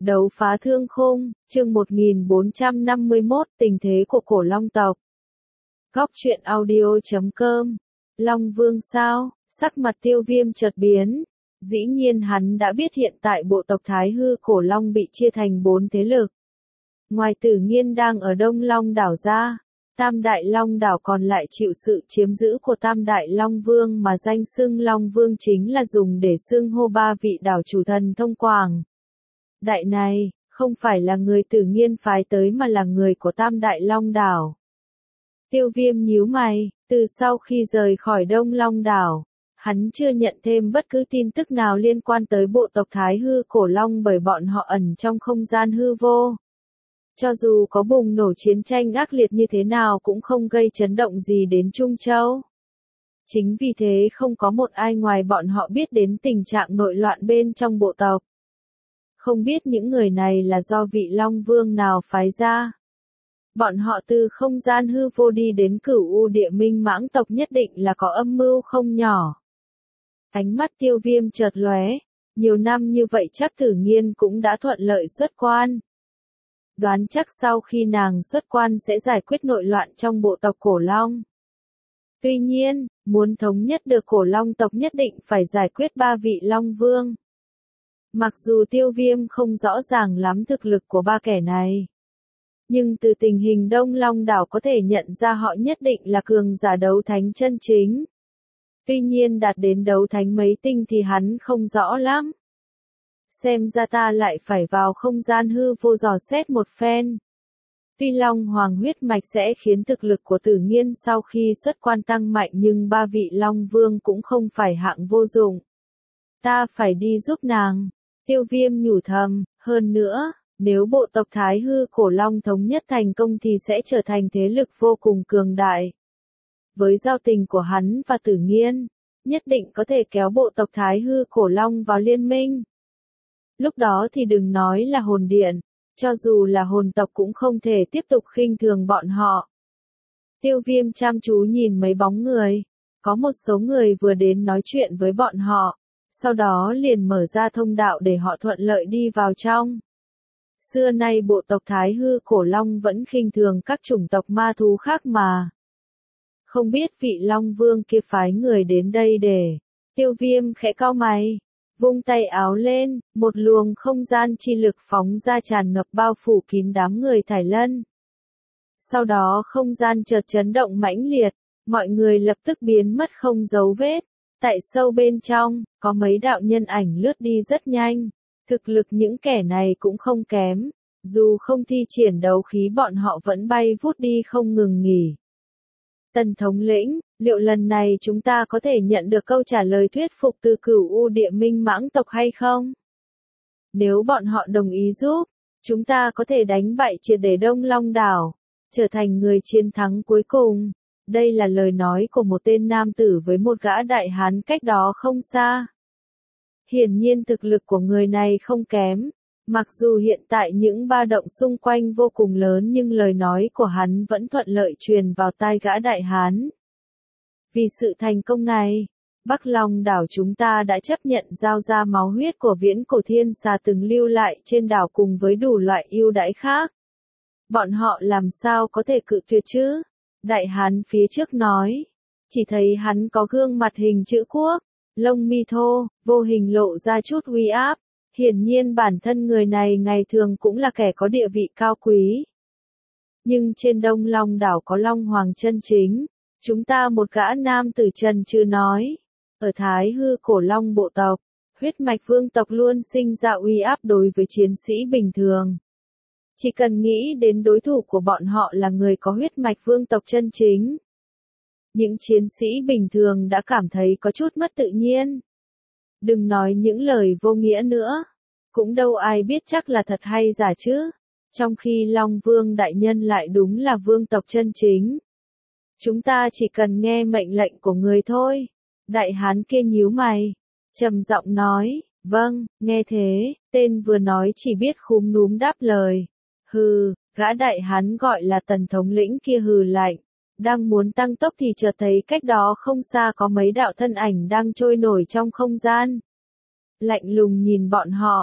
Đấu phá thương khung, chương 1451, tình thế của cổ long tộc. Góc truyện audio.com. Long Vương sao? Sắc mặt Tiêu Viêm chợt biến. Dĩ nhiên hắn đã biết hiện tại bộ tộc Thái Hư cổ long bị chia thành 4 thế lực. Ngoài Tử Nghiên đang ở Đông Long đảo ra, Tam Đại Long đảo còn lại chịu sự chiếm giữ của Tam Đại Long Vương, mà danh xưng Long Vương chính là dùng để xưng hô 3 vị đảo chủ thần thông quảng đại này, không phải là người Tử Nghiên phái tới mà là người của Tam Đại Long đảo. Tiêu Viêm nhíu mày, từ sau khi rời khỏi Đông Long đảo, hắn chưa nhận thêm bất cứ tin tức nào liên quan tới bộ tộc Thái Hư cổ long, bởi bọn họ ẩn trong không gian hư vô. Cho dù có bùng nổ chiến tranh ác liệt như thế nào cũng không gây chấn động gì đến Trung Châu. Chính vì thế không có một ai ngoài bọn họ biết đến tình trạng nội loạn bên trong bộ tộc. Không biết những người này là do vị Long Vương nào phái ra. Bọn họ từ không gian hư vô đi đến Cửu U Địa Minh Mãng tộc nhất định là có âm mưu không nhỏ. Ánh mắt Tiêu Viêm chợt lóe, nhiều năm như vậy chắc Tử Nghiên cũng đã thuận lợi xuất quan. Đoán chắc sau khi nàng xuất quan sẽ giải quyết nội loạn trong bộ tộc cổ long. Tuy nhiên, muốn thống nhất được cổ long tộc nhất định phải giải quyết 3 vị Long Vương. Mặc dù Tiêu Viêm không rõ ràng lắm thực lực của 3 kẻ này, nhưng từ tình hình Đông Long đảo có thể nhận ra họ nhất định là cường giả đấu thánh chân chính. Tuy nhiên đạt đến đấu thánh mấy tinh thì hắn không rõ lắm. Xem ra ta lại phải vào không gian hư vô dò xét một phen. Tuy Long Hoàng huyết mạch sẽ khiến thực lực của Tử Nghiên sau khi xuất quan tăng mạnh, nhưng 3 vị Long Vương cũng không phải hạng vô dụng. Ta phải đi giúp nàng. Tiêu Viêm nhủ thầm, hơn nữa, nếu bộ tộc Thái Hư cổ long thống nhất thành công thì sẽ trở thành thế lực vô cùng cường đại. Với giao tình của hắn và Tử Nghiên, nhất định có thể kéo bộ tộc Thái Hư cổ long vào liên minh. Lúc đó thì đừng nói là hồn điện, cho dù là hồn tộc cũng không thể tiếp tục khinh thường bọn họ. Tiêu Viêm chăm chú nhìn mấy bóng người, có một số người vừa đến nói chuyện với bọn họ, sau đó liền mở ra thông đạo để họ thuận lợi đi vào trong. Xưa nay bộ tộc Thái Hư cổ long vẫn khinh thường các chủng tộc ma thú khác mà. Không biết vị Long Vương kia phái người đến đây để. Tiêu Viêm khẽ cau mày, vung tay áo lên, một luồng không gian chi lực phóng ra tràn ngập bao phủ kín đám người Thải Lân. Sau đó không gian chợt chấn động mãnh liệt, mọi người lập tức biến mất không dấu vết. Tại sâu bên trong, có mấy đạo nhân ảnh lướt đi rất nhanh. Thực lực những kẻ này cũng không kém, dù không thi triển đấu khí bọn họ vẫn bay vút đi không ngừng nghỉ. Tần thống lĩnh, liệu lần này chúng ta có thể nhận được câu trả lời thuyết phục từ Cửu U Địa Minh Mãng tộc hay không? Nếu bọn họ đồng ý giúp, chúng ta có thể đánh bại triệt để Đông Long đảo, trở thành người chiến thắng cuối cùng. Đây là lời nói của một tên nam tử với một gã đại hán cách đó không xa. Hiển nhiên thực lực của người này không kém, mặc dù hiện tại những ba động xung quanh vô cùng lớn nhưng lời nói của hắn vẫn thuận lợi truyền vào tai gã đại hán. Vì sự thành công này, Bắc Long đảo chúng ta đã chấp nhận giao ra máu huyết của viễn cổ thiên xà từng lưu lại trên đảo cùng với đủ loại ưu đãi khác. Bọn họ làm sao có thể cự tuyệt chứ? Đại hán phía trước nói, chỉ thấy hắn có gương mặt hình chữ quốc, lông mi thô, vô hình lộ ra chút uy áp, hiển nhiên bản thân người này ngày thường cũng là kẻ có địa vị cao quý. Nhưng trên Đông Long đảo có Long Hoàng chân chính, chúng ta một gã nam tử trần trừ nói, ở Thái Hư cổ long bộ tộc, huyết mạch vương tộc luôn sinh ra uy áp đối với chiến sĩ bình thường. Chỉ cần nghĩ đến đối thủ của bọn họ là người có huyết mạch vương tộc chân chính, những chiến sĩ bình thường đã cảm thấy có chút mất tự nhiên. Đừng nói những lời vô nghĩa nữa, cũng đâu ai biết chắc là thật hay giả chứ, trong khi Long Vương đại nhân lại đúng là vương tộc chân chính. Chúng ta chỉ cần nghe mệnh lệnh của người thôi. Đại hán kia nhíu mày, trầm giọng nói, vâng, nghe thế, tên vừa nói chỉ biết khúm núm đáp lời. Hừ, gã đại hán gọi là Tần thống lĩnh kia hừ lạnh, đang muốn tăng tốc thì chợt thấy cách đó không xa có mấy đạo thân ảnh đang trôi nổi trong không gian. Lạnh lùng nhìn bọn họ,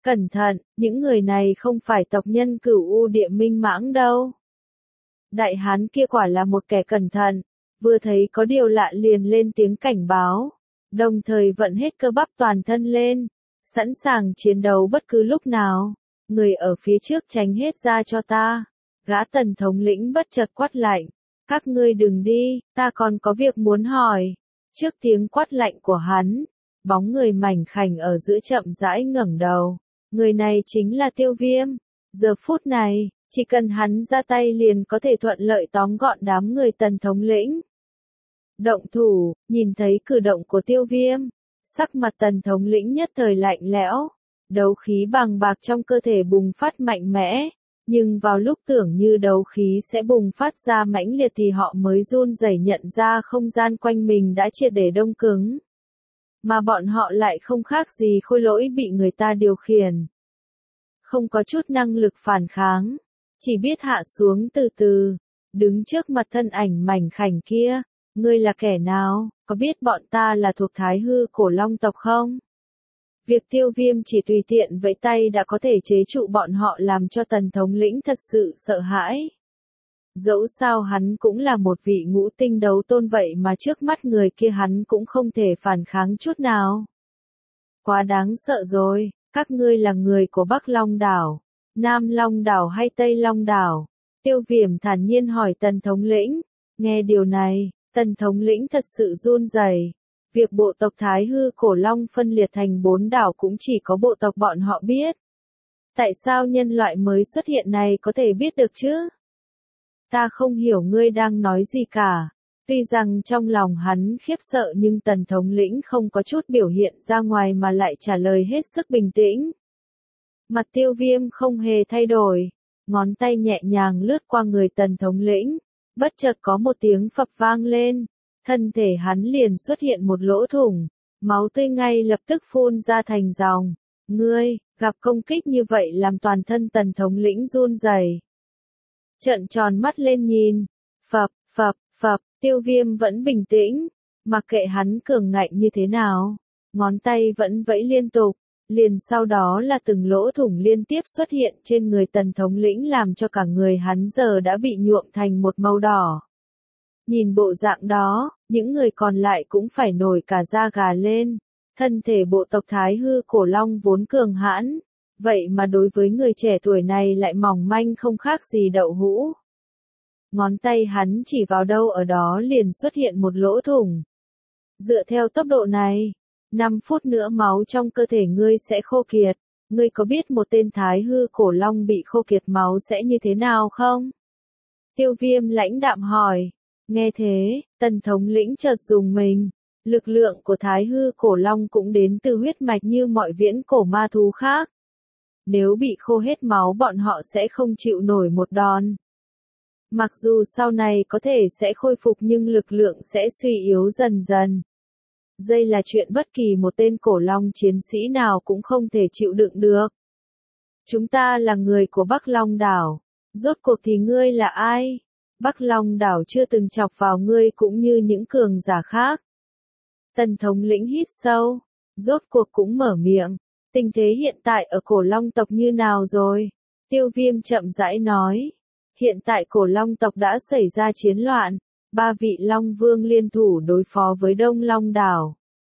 Cẩn thận, những người này không phải tộc nhân Cửu U Địa Minh Mãng đâu. Đại hán kia quả là một kẻ cẩn thận, vừa thấy có điều lạ liền lên tiếng cảnh báo, đồng thời vận hết cơ bắp toàn thân lên, sẵn sàng chiến đấu bất cứ lúc nào. Người ở phía trước tránh hết ra cho ta. Gã Tần thống lĩnh bất chợt quát lạnh, các ngươi đừng đi, ta còn có việc muốn hỏi. Trước tiếng quát lạnh của hắn, bóng người mảnh khảnh ở giữa chậm rãi ngẩng đầu. Người này chính là Tiêu Viêm. Giờ phút này, chỉ cần hắn ra tay liền có thể thuận lợi tóm gọn đám người Tần thống lĩnh. Động thủ, nhìn thấy cử động của Tiêu Viêm, sắc mặt Tần thống lĩnh nhất thời lạnh lẽo, đấu khí bàng bạc trong cơ thể bùng phát mạnh mẽ, nhưng vào lúc tưởng như đấu khí sẽ bùng phát ra mãnh liệt thì họ mới run rẩy nhận ra không gian quanh mình đã triệt để đông cứng. Mà bọn họ lại không khác gì khôi lỗi bị người ta điều khiển. Không có chút năng lực phản kháng, chỉ biết hạ xuống từ từ, đứng trước mặt thân ảnh mảnh khảnh kia. Ngươi là kẻ nào, có biết bọn ta là thuộc Thái Hư Cổ Long tộc không? Việc Tiêu Viêm chỉ tùy tiện vẫy tay đã có thể chế trụ bọn họ làm cho Tần thống lĩnh thật sự sợ hãi. Dẫu sao hắn cũng là một vị ngũ tinh đấu tôn vậy mà trước mắt người kia hắn cũng không thể phản kháng chút nào. Quá đáng sợ rồi, các ngươi là người của Bắc Long Đảo, Nam Long Đảo hay Tây Long Đảo? Tiêu Viêm thản nhiên hỏi Tần thống lĩnh. Nghe điều này, Tần thống lĩnh thật sự run rẩy. Việc bộ tộc Thái Hư Cổ Long phân liệt thành 4 đảo cũng chỉ có bộ tộc bọn họ biết. Tại sao nhân loại mới xuất hiện này có thể biết được chứ? Ta không hiểu ngươi đang nói gì cả. Tuy rằng trong lòng hắn khiếp sợ nhưng Tần thống lĩnh không có chút biểu hiện ra ngoài mà lại trả lời hết sức bình tĩnh. Mặt Tiêu Viêm không hề thay đổi, ngón tay nhẹ nhàng lướt qua người Tần thống lĩnh, bất chợt có một tiếng phập vang lên. Thân thể hắn liền xuất hiện một lỗ thủng, máu tươi ngay lập tức phun ra thành dòng. Ngươi, gặp công kích như vậy làm toàn thân Tần thống lĩnh run rẩy. Trợn tròn mắt lên nhìn, phập, Tiêu Viêm vẫn bình tĩnh, mặc kệ hắn cường ngạnh như thế nào, ngón tay vẫn vẫy liên tục, liền sau đó là từng lỗ thủng liên tiếp xuất hiện trên người Tần thống lĩnh làm cho cả người hắn giờ đã bị nhuộm thành một màu đỏ. Nhìn bộ dạng đó, những người còn lại cũng phải nổi cả da gà lên. Thân thể bộ tộc Thái Hư Cổ Long vốn cường hãn, vậy mà đối với người trẻ tuổi này lại mỏng manh không khác gì đậu hũ. Ngón tay hắn chỉ vào đâu ở đó liền xuất hiện một lỗ thủng. Dựa theo tốc độ này, 5 phút nữa máu trong cơ thể ngươi sẽ khô kiệt. Ngươi có biết một tên Thái Hư Cổ Long bị khô kiệt máu sẽ như thế nào không? Tiêu Viêm lãnh đạm hỏi. Nghe thế, Tần thống lĩnh chợt rùng mình. Lực lượng của Thái Hư Cổ Long cũng đến từ huyết mạch như mọi viễn cổ ma thú khác. Nếu bị khô hết máu bọn họ sẽ không chịu nổi một đòn. Mặc dù sau này có thể sẽ khôi phục nhưng lực lượng sẽ suy yếu dần dần. Đây là chuyện bất kỳ một tên cổ long chiến sĩ nào cũng không thể chịu đựng được. Chúng ta là người của Bắc Long Đảo. Rốt cuộc thì ngươi là ai? Bắc Long Đảo chưa từng chọc vào ngươi cũng như những cường giả khác. Tần thống lĩnh hít sâu, rốt cuộc cũng mở miệng. Tình thế hiện tại ở Cổ Long tộc như nào rồi? Tiêu Viêm chậm rãi nói. Hiện tại Cổ Long tộc đã xảy ra chiến loạn. 3 vị Long Vương liên thủ đối phó với Đông Long Đảo.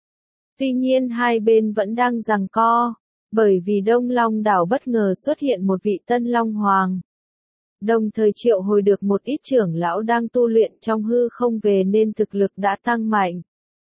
Tuy nhiên hai bên vẫn đang giằng co, bởi vì Đông Long Đảo bất ngờ xuất hiện một vị Tân Long Hoàng. Đồng thời triệu hồi được một ít trưởng lão đang tu luyện trong hư không về nên thực lực đã tăng mạnh.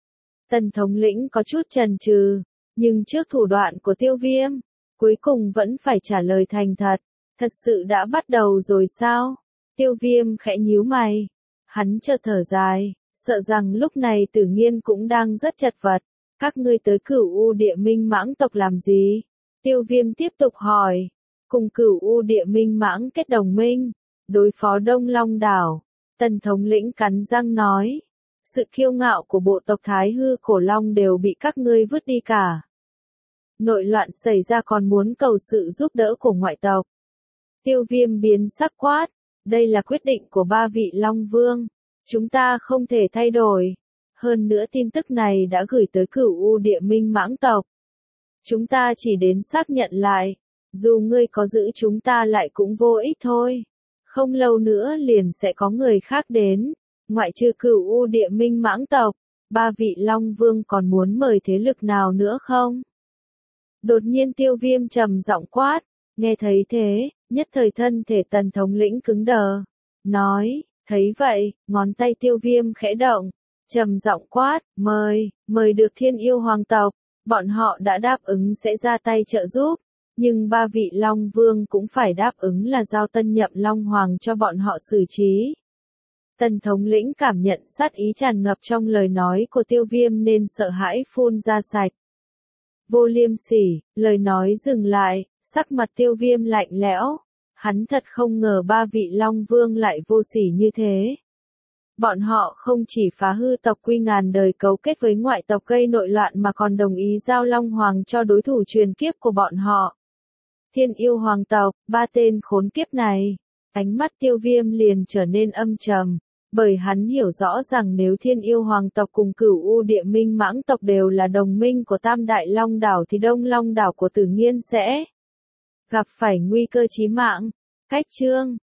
Tần thống lĩnh có chút chần chừ, nhưng trước thủ đoạn của Tiêu Viêm, cuối cùng vẫn phải trả lời thành thật. Thật sự đã bắt đầu rồi sao? Tiêu Viêm khẽ nhíu mày. Hắn chợt thở dài, sợ rằng lúc này Tử Nghiên cũng đang rất chật vật. Các ngươi tới Cửu U Địa Minh Mãng tộc làm gì? Tiêu Viêm tiếp tục hỏi. Cùng Cửu U Địa Minh Mãng kết đồng minh, đối phó Đông Long Đảo. Tần thống lĩnh cắn răng nói. Sự kiêu ngạo của bộ tộc Thái Hư Cổ Long đều bị các ngươi vứt đi cả. Nội loạn xảy ra còn muốn cầu sự giúp đỡ của ngoại tộc. Tiêu Viêm biến sắc quát. Đây là quyết định của 3 vị Long Vương. Chúng ta không thể thay đổi. Hơn nữa tin tức này đã gửi tới Cửu U Địa Minh Mãng tộc. Chúng ta chỉ đến xác nhận lại. Dù ngươi có giữ chúng ta lại cũng vô ích thôi. Không lâu nữa liền sẽ có người khác đến, ngoại trừ Cửu U Địa Minh Mãng tộc, ba vị Long Vương còn muốn mời thế lực nào nữa không? Đột nhiên Tiêu Viêm trầm giọng quát, nghe thấy thế, nhất thời thân thể Tần thống lĩnh cứng đờ, nói, thấy vậy, ngón tay Tiêu Viêm khẽ động, trầm giọng quát, mời được Thiên Yêu Hoàng tộc, bọn họ đã đáp ứng sẽ ra tay trợ giúp, nhưng ba vị Long Vương cũng phải đáp ứng là giao tân nhậm Long Hoàng cho bọn họ xử trí. Tần thống lĩnh cảm nhận sát ý tràn ngập trong lời nói của Tiêu Viêm nên sợ hãi phun ra sạch. Vô Liêm Sỉ, lời nói dừng lại, sắc mặt Tiêu Viêm lạnh lẽo, hắn thật không ngờ ba vị Long Vương lại vô sỉ như thế. Bọn họ không chỉ phá hư tộc quy ngàn đời cấu kết với ngoại tộc gây nội loạn mà còn đồng ý giao Long Hoàng cho đối thủ truyền kiếp của bọn họ. Thiên Yêu Hoàng tộc, ba tên khốn kiếp này. Ánh mắt Tiêu Viêm liền trở nên âm trầm, bởi hắn hiểu rõ rằng nếu Thiên Yêu Hoàng tộc cùng Cửu U Địa Minh Mãng tộc đều là đồng minh của Tam Đại Long đảo thì Đông Long đảo của Tử Nghiên sẽ gặp phải nguy cơ chí mạng. Cách chương